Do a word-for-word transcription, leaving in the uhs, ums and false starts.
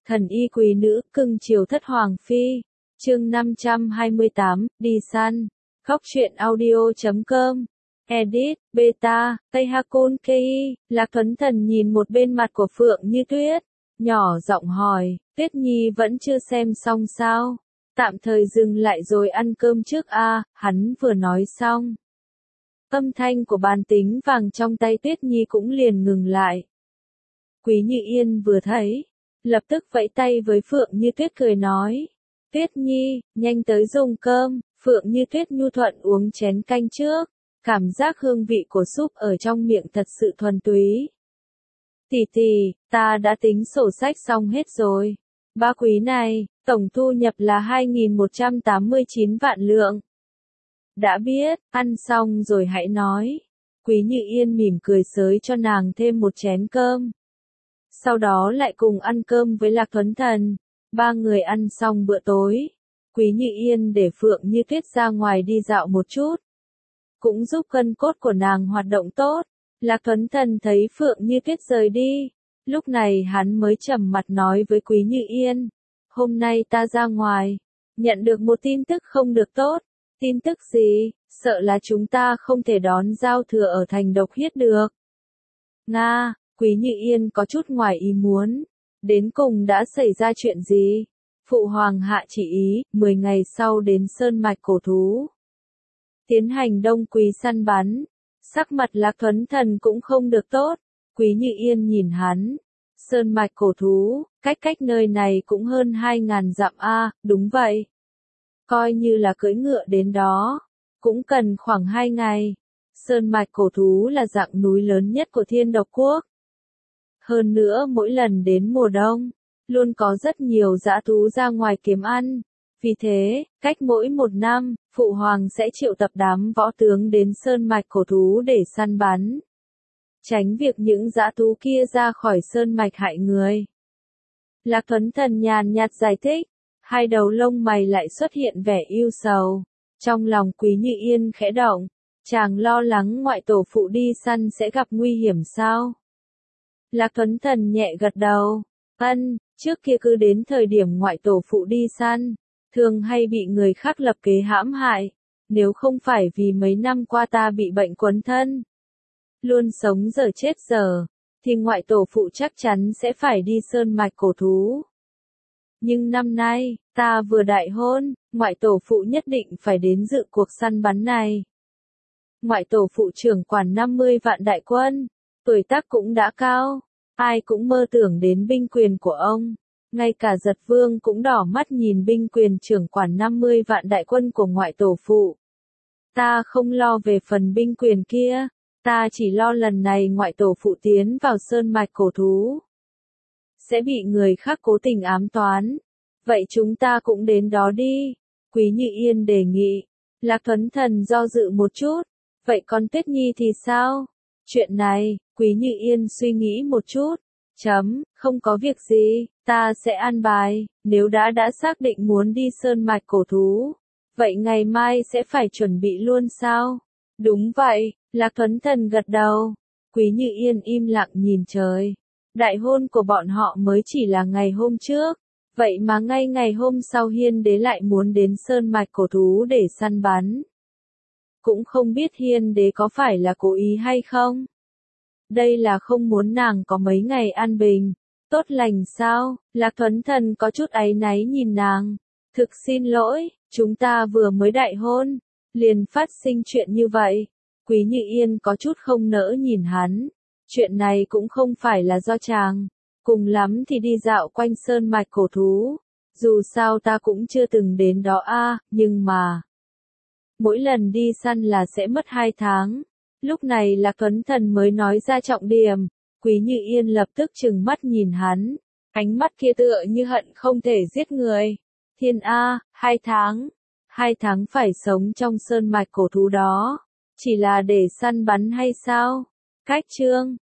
Thần y quý nữ, cưng chiều thất hoàng phi. Chương năm trăm hai mươi tám, đi săn. Khóc chuyện audio chấm com. Edit, beta, Tây Hakun Kei. Lạc Tuấn Thần nhìn một bên mặt của Phượng Như Tuyết, nhỏ giọng hỏi, Tuyết Nhi vẫn chưa xem xong sao? Tạm thời dừng lại rồi ăn cơm trước a. Hắn vừa nói xong, âm thanh của bàn tính vàng trong tay Tuyết Nhi cũng liền ngừng lại. Quý Như Yên vừa thấy, lập tức vẫy tay với Phượng Như Tuyết cười nói, Tuyết Nhi, nhanh tới dùng cơm. Phượng Như Tuyết nhu thuận uống chén canh trước, cảm giác hương vị của súp ở trong miệng thật sự thuần túy. Tỷ tỷ, ta đã tính sổ sách xong hết rồi. Ba quý này, tổng thu nhập là hai nghìn một trăm tám mươi chín vạn lượng. Đã biết, ăn xong rồi hãy nói. Quý Như Yên mỉm cười xới cho nàng thêm một chén cơm. Sau đó lại cùng ăn cơm với Lạc Tuấn Thần. Ba người ăn xong bữa tối, Quý Như Yên để Phượng Như Tuyết ra ngoài đi dạo một chút, cũng giúp cân cốt của nàng hoạt động tốt. Lạc Tuấn Thần thấy Phượng Như Tuyết rời đi, lúc này hắn mới trầm mặt nói với Quý Như Yên, hôm nay ta ra ngoài, nhận được một tin tức không được tốt. Tin tức gì? Sợ là chúng ta không thể đón giao thừa ở thành Độc Huyết được. Nga, Quý Như Yên có chút ngoài ý muốn. Đến cùng đã xảy ra chuyện gì? Phụ hoàng hạ chỉ ý, mười ngày sau đến Sơn Mạch Cổ Thú, tiến hành đông quý săn bắn. Sắc mặt Lạc Tuấn Thần cũng không được tốt. Quý Như Yên nhìn hắn. Sơn Mạch Cổ Thú, cách cách nơi này cũng hơn hai ngàn dặm a. Đúng vậy. Coi như là cưỡi ngựa đến đó, cũng cần khoảng hai ngày. Sơn Mạch Cổ Thú là dạng núi lớn nhất của Thiên Độc Quốc. Hơn nữa mỗi lần đến mùa đông, luôn có rất nhiều dã thú ra ngoài kiếm ăn. Vì thế, cách mỗi một năm, Phụ Hoàng sẽ triệu tập đám võ tướng đến Sơn Mạch Cổ Thú để săn bắn, tránh việc những dã thú kia ra khỏi Sơn Mạch hại người. Lạc Tuấn Thần nhàn nhạt giải thích, hai đầu lông mày lại xuất hiện vẻ ưu sầu. Trong lòng Quý Như Yên khẽ động, chàng lo lắng ngoại tổ phụ đi săn sẽ gặp nguy hiểm sao? Lạc Tuấn Thần nhẹ gật đầu, ân, trước kia cứ đến thời điểm ngoại tổ phụ đi săn, thường hay bị người khác lập kế hãm hại, nếu không phải vì mấy năm qua ta bị bệnh quấn thân, luôn sống giờ chết giờ, thì ngoại tổ phụ chắc chắn sẽ phải đi Sơn Mạch Cổ Thú. Nhưng năm nay, ta vừa đại hôn, ngoại tổ phụ nhất định phải đến dự cuộc săn bắn này. Ngoại tổ phụ trưởng quản năm mươi vạn đại quân, tuổi tác cũng đã cao, ai cũng mơ tưởng đến binh quyền của ông. Ngay cả Giật Vương cũng đỏ mắt nhìn binh quyền trưởng quản năm mươi vạn đại quân của ngoại tổ phụ. Ta không lo về phần binh quyền kia, ta chỉ lo lần này ngoại tổ phụ tiến vào Sơn Mạch Cổ Thú, sẽ bị người khác cố tình ám toán. Vậy chúng ta cũng đến đó đi. Quý Như Yên đề nghị. Lạc Tuấn Thần do dự một chút. Vậy còn Tuyết Nhi thì sao? Chuyện này, Quý Như Yên suy nghĩ một chút. Chấm, không có việc gì, ta sẽ an bài. Nếu đã đã xác định muốn đi Sơn Mạch Cổ Thú, vậy ngày mai sẽ phải chuẩn bị luôn sao? Đúng vậy, Lạc Tuấn Thần gật đầu. Quý Như Yên im lặng nhìn trời. Đại hôn của bọn họ mới chỉ là ngày hôm trước, vậy mà ngay ngày hôm sau Hiên Đế lại muốn đến Sơn Mạch Cổ Thú để săn bắn. Cũng không biết Hiên Đế có phải là cố ý hay không? Đây là không muốn nàng có mấy ngày an bình, tốt lành sao? Lạc Tuấn Thần có chút áy náy nhìn nàng. Thực xin lỗi, chúng ta vừa mới đại hôn, liền phát sinh chuyện như vậy. Quý Như Yên có chút không nỡ nhìn hắn. Chuyện này cũng không phải là do chàng, cùng lắm thì đi dạo quanh Sơn Mạch Cổ Thú. Dù sao ta cũng chưa từng đến đó a, nhưng mà mỗi lần đi săn là sẽ mất hai tháng. Lúc này Lạc Tuấn Thần mới nói ra trọng điểm. Quý Như Yên lập tức trừng mắt nhìn hắn, ánh mắt kia tựa như hận không thể giết người. Thiên a, hai tháng, hai tháng phải sống trong Sơn Mạch Cổ Thú đó, chỉ là để săn bắn hay sao? Cách chương